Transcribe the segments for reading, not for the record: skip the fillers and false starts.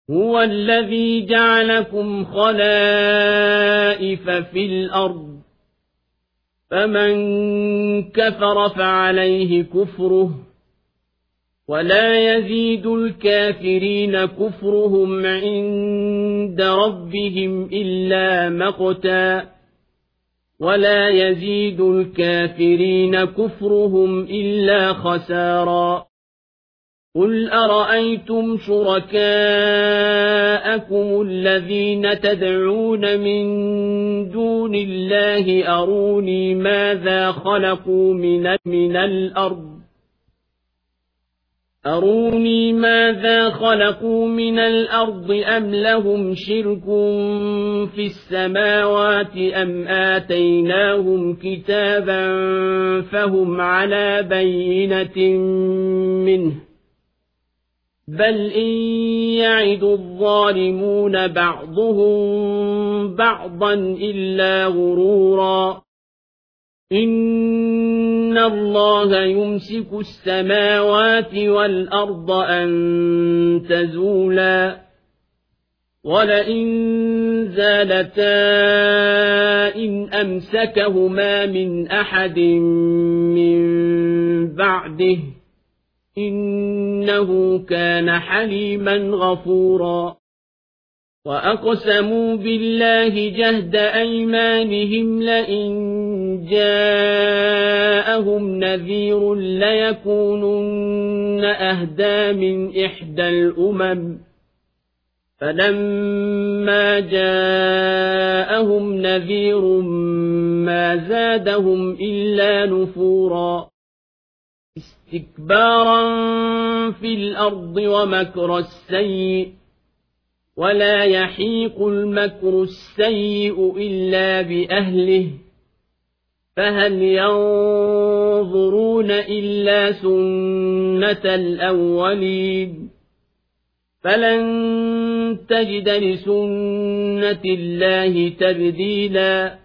هو الذي جعلكم خلائف في الأرض فمن كفر فعليه كفره ولا يزيد الكافرين كفرهم عند ربهم إلا مقتا ولا يزيد الكافرين كفرهم إلا خسارا قل أرأيتم شركاءكم الذين تدعون من دون الله أروني ماذا خلقوا من الأرض أم لهم شرك في السماوات أم آتيناهم كتابا فهم على بينة منه بل إن يعد الظالمون بعضهم بعضا إلا غرورا إن الله يمسك السماوات والأرض أن تزولا ولئن زالتا إن أمسكهما من أحد من بعده إنه كان حليما غفورا وأقسموا بالله جهد أيمانهم لئن جاءهم نذير ليكونن أهدى من إحدى الأمم فلما جاءهم نذير ما زادهم إلا نفورا استكبارا في الأرض ومكر السيء ولا يحيق المكر السيء إلا بأهله فهل ينظرون إلا سنة الأولين فلن تجد لسنة الله تبديلا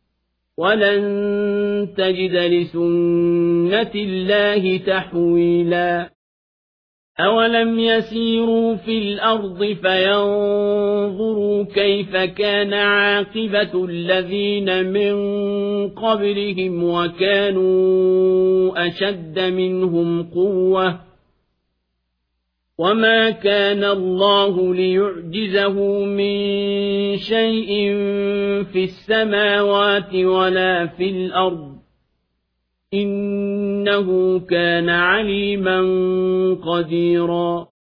ولن تجد لسنة الله تحويلا أولم يسيروا في الأرض فينظروا كيف كان عاقبة الذين من قبلهم وكانوا أشد منهم قوة وما كان الله ليعجزه من شيء في السماوات ولا في الأرض إنه كان عليما قديرا